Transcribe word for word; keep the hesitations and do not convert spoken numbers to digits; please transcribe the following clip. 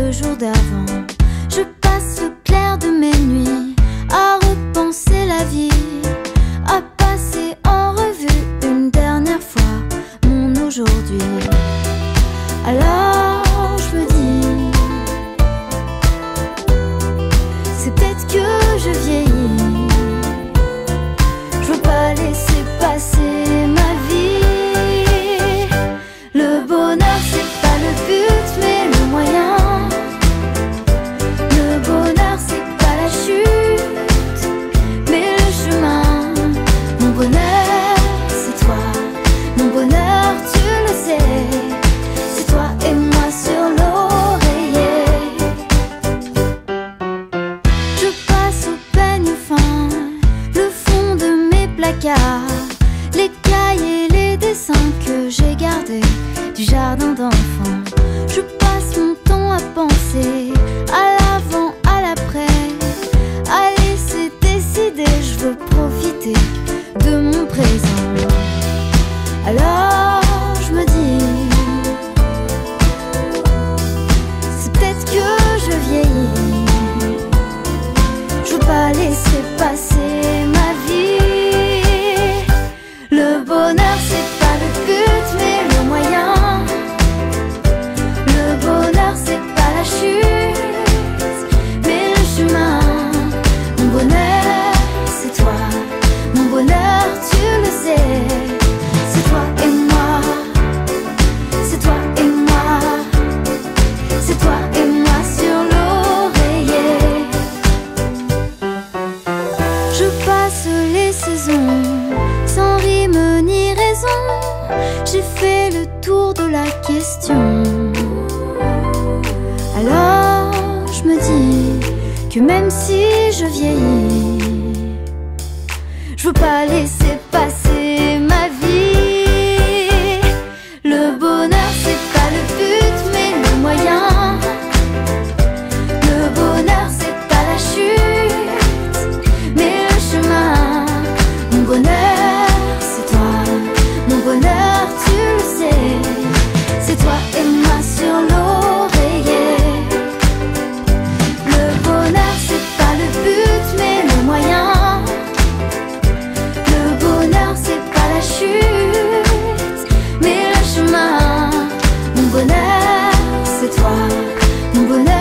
le jour d'avant. Je passe le clair de mes nuits à repenser la vie, à passer en revue une dernière fois mon aujourd'hui. Alors je me dis, c'est peut-être que je vieillis. Je veux pas laisser passer ma vie. Le bonheur c'est pas le but mais le moyen. Le bonheur c'est pas la chute mais le chemin. Mon bonheur c'est toi, mon bonheur tu le sais. C'est toi et moi sur l'oreiller. Je passe au peigne fin le fond de mes placards, les cahiers, les dessins que j'ai gardés du jardin d'enfants. Je passe mon temps à penser à l'avant, à l'après, à laisser décider. Je veux profiter de mon présent. Alors je me dis, c'est peut-être que je vieillis. Je veux pas laisser passer ma vie. Le bonheur c'est pas le but mais le moyen. Le bonheur c'est pas la chute mais le chemin. Mon bonheur c'est toi, mon bonheur tu le sais. C'est toi et moi, c'est toi et moi, c'est toi et moi sur l'oreiller. Je passe les saisons sans rime ni raison. J'ai fait le tour de la question. Alors je me dis que même si je vieillis, je veux pas laisser passer ma vie. Le bonheur c'est pas le but mais le moyen. Le bonheur c'est pas la chute mais le chemin. Mon bonheur c'est toi, mon bonheur tu le sais. C'est toi et moi sur l'oreiller. Le bonheur c'est pas le but mais le moyen. Le bonheur c'est pas la chute mais le chemin. Mon bonheur c'est toi, mon bonheur